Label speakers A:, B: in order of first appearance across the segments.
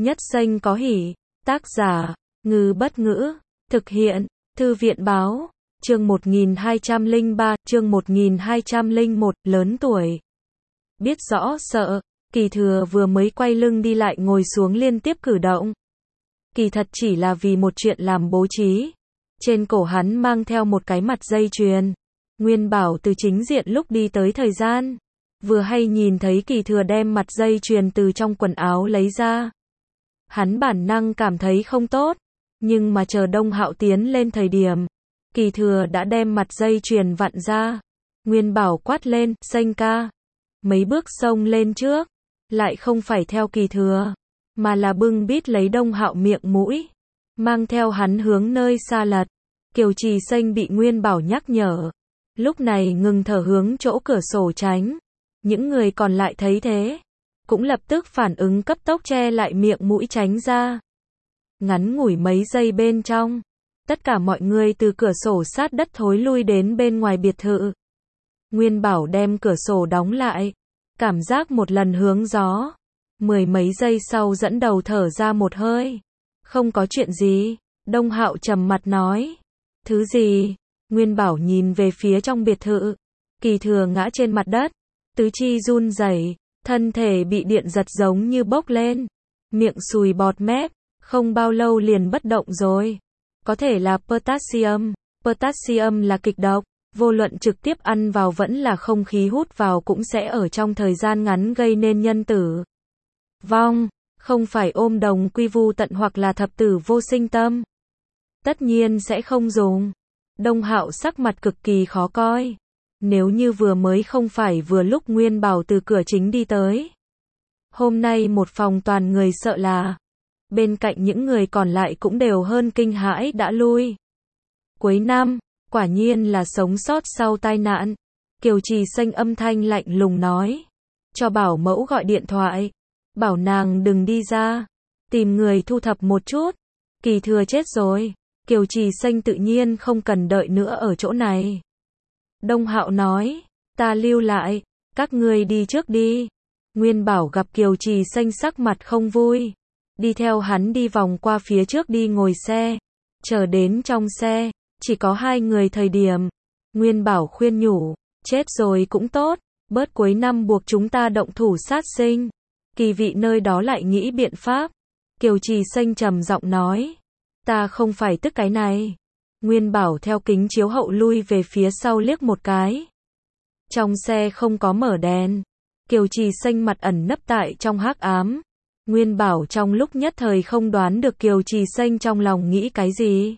A: Nhất xanh có hỉ. Tác giả, Ngư Bất Ngữ. Thực hiện, Thư viện Báo. Chương 1203, chương 1201, lớn tuổi. Biết rõ sợ, Kỳ Thừa vừa mới quay lưng đi lại ngồi xuống liên tiếp cử động. Kỳ thật chỉ là vì một chuyện làm bố trí. Trên cổ hắn mang theo một cái mặt dây chuyền. Nguyên Bảo từ chính diện lúc đi tới thời gian. Vừa hay nhìn thấy Kỳ Thừa đem mặt dây chuyền từ trong quần áo lấy ra. Hắn bản năng cảm thấy không tốt. Nhưng mà chờ Đông Hạo tiến lên thời điểm. Kỳ Thừa đã đem mặt dây chuyền vặn ra. Nguyên Bảo quát lên, xanh ca. Mấy bước xông lên trước. Lại không phải theo Kỳ Thừa. Mà là bưng bít lấy Đông Hạo miệng mũi. Mang theo hắn hướng nơi xa lật. Kiều Trì Xanh bị Nguyên Bảo nhắc nhở. Lúc này ngừng thở hướng chỗ cửa sổ tránh. Những người còn lại thấy thế. Cũng lập tức phản ứng cấp tốc che lại miệng mũi tránh ra. Ngắn ngủi mấy giây bên trong. Tất cả mọi người từ cửa sổ sát đất thối lui đến bên ngoài biệt thự. Nguyên Bảo đem cửa sổ đóng lại. Cảm giác một lần hướng gió. Mười mấy giây sau dẫn đầu thở ra một hơi. Không có chuyện gì. Đông Hạo trầm mặt nói. Thứ gì? Nguyên Bảo nhìn về phía trong biệt thự. Kỳ Thừa ngã trên mặt đất. Tứ chi run rẩy, thân thể bị điện giật giống như bốc lên. Miệng sùi bọt mép. Không bao lâu liền bất động rồi. Có thể là potassium. Potassium là kịch độc. Vô luận trực tiếp ăn vào vẫn là không khí hút vào cũng sẽ ở trong thời gian ngắn gây nên nhân tử vong. Không phải ôm đồng quy vu tận hoặc là thập tử vô sinh tâm. Tất nhiên sẽ không dùng. Đông Hạo sắc mặt cực kỳ khó coi. Nếu như vừa mới không phải vừa lúc Nguyên Bảo từ cửa chính đi tới. Hôm nay một phòng toàn người sợ là. Bên cạnh những người còn lại cũng đều hơn kinh hãi đã lui. Cuối năm, quả nhiên là sống sót sau tai nạn. Kiều Trì Xanh âm thanh lạnh lùng nói. Cho bảo mẫu gọi điện thoại. Bảo nàng đừng đi ra. Tìm người thu thập một chút. Kỳ Thừa chết rồi. Kiều Trì Xanh tự nhiên không cần đợi nữa ở chỗ này. Đông Hạo nói. Ta lưu lại. Các ngươi đi trước đi. Nguyên Bảo gặp Kiều Trì Xanh sắc mặt không vui. Đi theo hắn đi vòng qua phía trước đi ngồi xe. Chờ đến trong xe. Chỉ có hai người thời điểm. Nguyên Bảo khuyên nhủ. Chết rồi cũng tốt. Bớt cuối năm buộc chúng ta động thủ sát sinh. Kỳ vị nơi đó lại nghĩ biện pháp. Kiều Trì Xanh trầm giọng nói. Ta không phải tức cái này. Nguyên Bảo theo kính chiếu hậu lui về phía sau liếc một cái. Trong xe không có mở đèn. Kiều Trì Xanh mặt ẩn nấp tại trong hắc ám. Nguyên Bảo trong lúc nhất thời không đoán được Kiều Trì Xanh trong lòng nghĩ cái gì.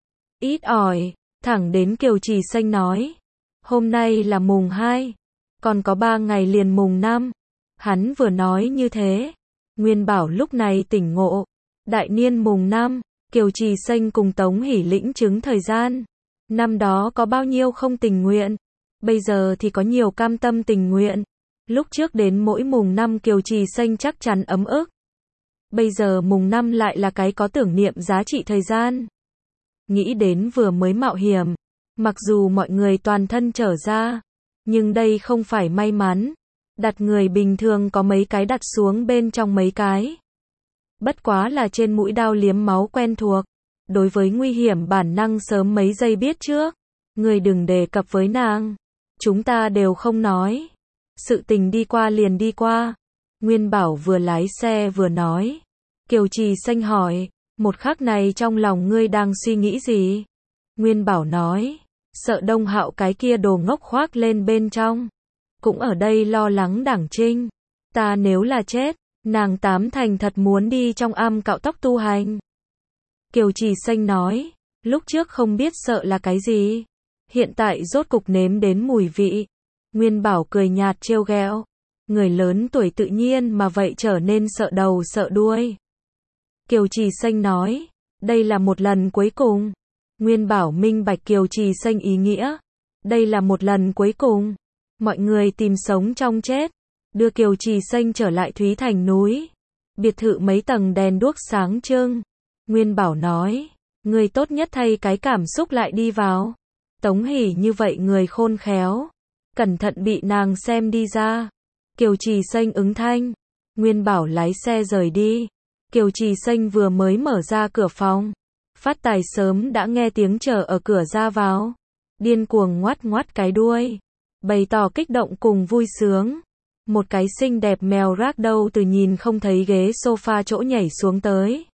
A: Ít ỏi, thẳng đến Kiều Trì Xanh nói. Hôm nay là mùng 2. Còn có 3 ngày liền mùng 5. Hắn vừa nói như thế. Nguyên Bảo lúc này tỉnh ngộ. Đại niên mùng 5. Kiều Trì Xanh cùng Tống Hỷ lĩnh chứng thời gian. Năm đó có bao nhiêu không tình nguyện. Bây giờ thì có nhiều cam tâm tình nguyện. Lúc trước đến mỗi mùng 5 Kiều Trì Xanh chắc chắn ấm ức. Bây giờ mùng 5 lại là cái có tưởng niệm giá trị thời gian. Nghĩ đến vừa mới mạo hiểm. Mặc dù mọi người toàn thân trở ra. Nhưng đây không phải may mắn. Đặt người bình thường có mấy cái đặt xuống bên trong mấy cái. Bất quá là trên mũi đao liếm máu quen thuộc. Đối với nguy hiểm bản năng sớm mấy giây biết trước. Người đừng đề cập với nàng. Chúng ta đều không nói. Sự tình đi qua liền đi qua. Nguyên Bảo vừa lái xe vừa nói. Kiều Trì Xanh hỏi. Một khắc này trong lòng ngươi đang suy nghĩ gì? Nguyên Bảo nói. Sợ Đông Hạo cái kia đồ ngốc khoác lên bên trong. Cũng ở đây lo lắng Đảng Trinh. Ta nếu là chết. Nàng tám thành thật muốn đi trong am cạo tóc tu hành. Kiều Trì Xanh nói. Lúc trước không biết sợ là cái gì. Hiện tại rốt cục nếm đến mùi vị. Nguyên Bảo cười nhạt trêu ghẹo. Người lớn tuổi tự nhiên mà vậy trở nên sợ đầu sợ đuôi. Kiều Trì Xanh nói. Đây là một lần cuối cùng. Nguyên Bảo minh bạch Kiều Trì Xanh ý nghĩa. Đây là một lần cuối cùng. Mọi người tìm sống trong chết. Đưa Kiều Trì Xanh trở lại Thúy Thành núi. Biệt thự mấy tầng đèn đuốc sáng trưng. Nguyên Bảo nói. Người tốt nhất thay cái cảm xúc lại đi vào. Tống Hỷ như vậy người khôn khéo. Cẩn thận bị nàng xem đi ra. Kiều Trì Xanh ứng thanh. Nguyên Bảo lái xe rời đi. Kiều Trì Xanh vừa mới mở ra cửa phòng. Phát Tài sớm đã nghe tiếng chờ ở cửa ra vào. Điên cuồng ngoắt ngoắt cái đuôi. Bày tỏ kích động cùng vui sướng. Một cái xinh đẹp mèo ragdoll từ nhìn không thấy ghế sofa chỗ nhảy xuống tới.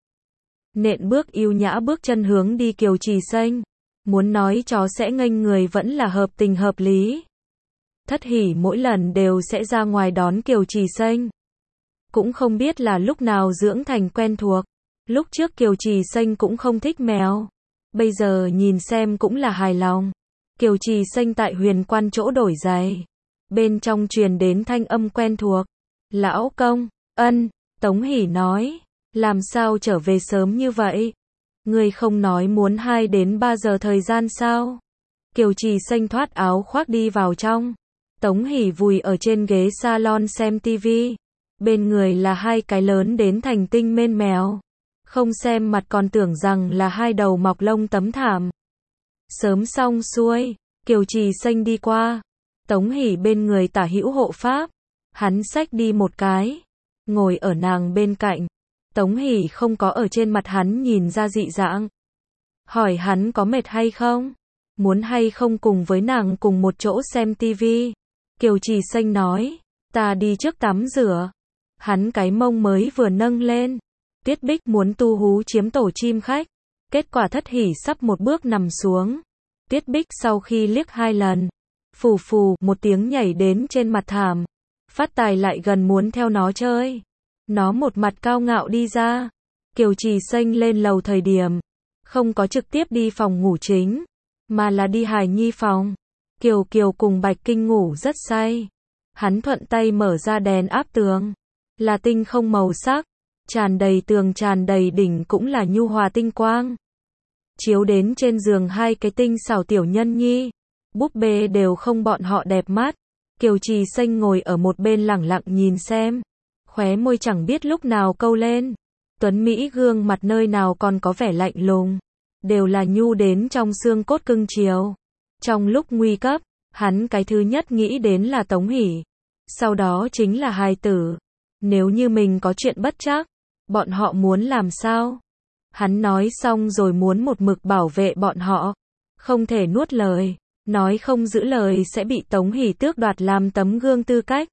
A: Nện bước yêu nhã bước chân hướng đi Kiều Trì Xanh. Muốn nói chó sẽ nghênh người vẫn là hợp tình hợp lý. Thất Hỉ mỗi lần đều sẽ ra ngoài đón Kiều Trì Xanh. Cũng không biết là lúc nào dưỡng thành quen thuộc. Lúc trước Kiều Trì Xanh cũng không thích mèo. Bây giờ nhìn xem cũng là hài lòng. Kiều Trì Xanh tại Huyền Quan chỗ đổi giày. Bên trong truyền đến thanh âm quen thuộc. Lão công, ân, Tống Hỉ nói. Làm sao trở về sớm như vậy? Ngươi không nói muốn 2 đến 3 giờ thời gian sao? Kiều Trì Xanh thoát áo khoác đi vào trong. Tống Hỉ vùi ở trên ghế salon xem tivi. Bên người là 2 cái lớn đến thành tinh mên mèo. Không xem mặt còn tưởng rằng là 2 đầu mọc lông tấm thảm. Sớm xong xuôi, Kiều Trì Xanh đi qua. Tống Hỉ bên người tả hữu hộ pháp. Hắn xách đi một cái. Ngồi ở nàng bên cạnh. Tống Hỉ không có ở trên mặt hắn nhìn ra dị dạng. Hỏi hắn có mệt hay không? Muốn hay không cùng với nàng cùng một chỗ xem tivi? Kiều Trì Xanh nói. Ta đi trước tắm rửa. Hắn cái mông mới vừa nâng lên. Tuyết Bích muốn tu hú chiếm tổ chim khách. Kết quả Thất Hỉ sắp một bước nằm xuống. Tuyết Bích sau khi liếc 2 lần. Phù phù một tiếng nhảy đến trên mặt thảm. Phát Tài lại gần muốn theo nó chơi. Nó một mặt cao ngạo đi ra. Kiều Trì Xanh lên lầu thời điểm. Không có trực tiếp đi phòng ngủ chính. Mà là đi hài nhi phòng. Kiều Kiều cùng Bạch Kinh ngủ rất say. Hắn thuận tay mở ra đèn áp tường. Là tinh không màu sắc. Tràn đầy tường tràn đầy đỉnh cũng là nhu hòa tinh quang. Chiếu đến trên giường 2 cái tinh xảo tiểu nhân nhi. Búp bê đều không bọn họ đẹp mắt. Kiều Trì Xanh ngồi ở một bên lẳng lặng nhìn xem. Khóe môi chẳng biết lúc nào câu lên. Tuấn Mỹ gương mặt nơi nào còn có vẻ lạnh lùng. Đều là nhu đến trong xương cốt cưng chiều. Trong lúc nguy cấp, hắn cái thứ nhất nghĩ đến là Tống Hỉ. Sau đó chính là hài tử. Nếu như mình có chuyện bất trắc, bọn họ muốn làm sao? Hắn nói xong rồi muốn một mực bảo vệ bọn họ. Không thể nuốt lời. Nói không giữ lời sẽ bị Tống Hỉ tước đoạt làm tấm gương tư cách.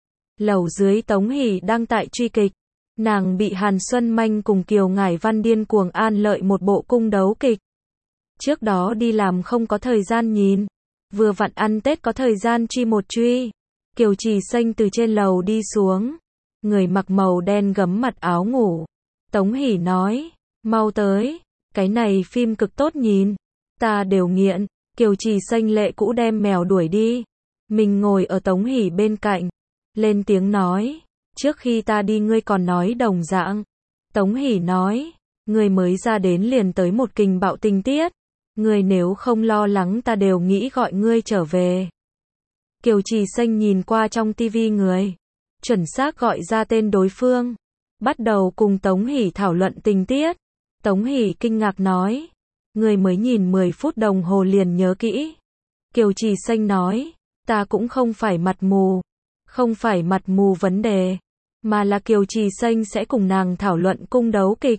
A: Lầu dưới Tống Hỉ đang tại truy kịch. Nàng bị Hàn Xuân Manh cùng Kiều Ngải Văn điên cuồng an lợi một bộ cung đấu kịch. Trước đó đi làm không có thời gian nhìn. Vừa vặn ăn Tết có thời gian truy một truy. Kiều Trì Xanh từ trên lầu đi xuống. Người mặc màu đen gấm mặt áo ngủ. Tống Hỉ nói. Mau tới. Cái này phim cực tốt nhìn. Ta đều nghiện. Kiều Trì Xanh lệ cũ đem mèo đuổi đi. Mình ngồi ở Tống Hỉ bên cạnh. Lên tiếng nói. Trước khi ta đi ngươi còn nói đồng dạng. Tống Hỉ nói. Ngươi mới ra đến liền tới một kình bạo tình tiết. Ngươi nếu không lo lắng ta đều nghĩ gọi ngươi trở về. Kiều Trì Xanh nhìn qua trong tivi người. Chuẩn xác gọi ra tên đối phương. Bắt đầu cùng Tống Hỉ thảo luận tình tiết. Tống Hỉ kinh ngạc nói. Ngươi mới nhìn 10 phút đồng hồ liền nhớ kỹ. Kiều Trì Xanh nói. Ta cũng không phải mặt mù. Không phải mặt mù vấn đề. Mà là Kiều Trì Xanh sẽ cùng nàng thảo luận cung đấu kịch.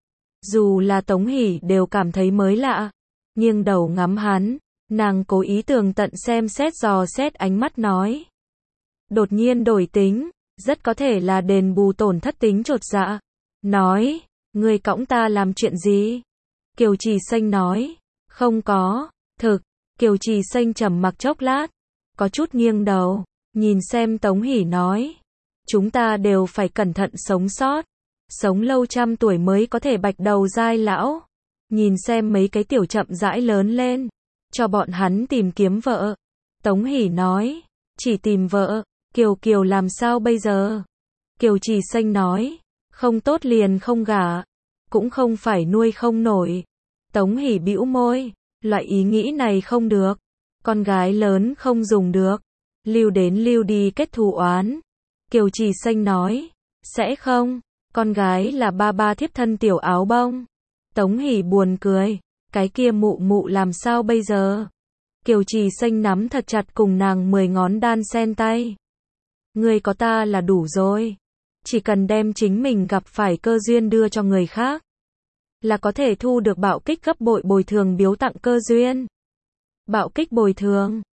A: Dù là Tống Hỉ đều cảm thấy mới lạ. Nghiêng đầu ngắm hắn. Nàng cố ý tường tận xem xét dò xét ánh mắt nói. Đột nhiên đổi tính. Rất có thể là đền bù tổn thất tính chột dạ. Nói. Ngươi cõng ta làm chuyện gì? Kiều Trì Xanh nói. Không có. Thực. Kiều Trì Xanh trầm mặc chốc lát. Có chút nghiêng đầu. Nhìn xem Tống Hỉ nói. Chúng ta đều phải cẩn thận sống sót. Sống lâu trăm tuổi mới có thể bạch đầu dai lão. Nhìn xem mấy cái tiểu chậm rãi lớn lên. Cho bọn hắn tìm kiếm vợ. Tống Hỉ nói. Chỉ tìm vợ. Kiều Kiều làm sao bây giờ? Kiều Trì Xanh nói. Không tốt liền không gả. Cũng không phải nuôi không nổi. Tống Hỉ bĩu môi. Loại ý nghĩ này không được. Con gái lớn không dùng được. Lưu đến lưu đi kết thù oán. Kiều Trì Xanh nói. Sẽ không. Con gái là ba ba thiếp thân tiểu áo bông. Tống Hỉ buồn cười. Cái kia mụ mụ làm sao bây giờ? Kiều Trì Xanh nắm thật chặt cùng nàng 10 ngón đan sen tay. Ngươi có ta là đủ rồi. Chỉ cần đem chính mình gặp phải cơ duyên đưa cho người khác, là có thể thu được bạo kích gấp bội bồi thường biếu tặng cơ duyên. Bạo kích bồi thường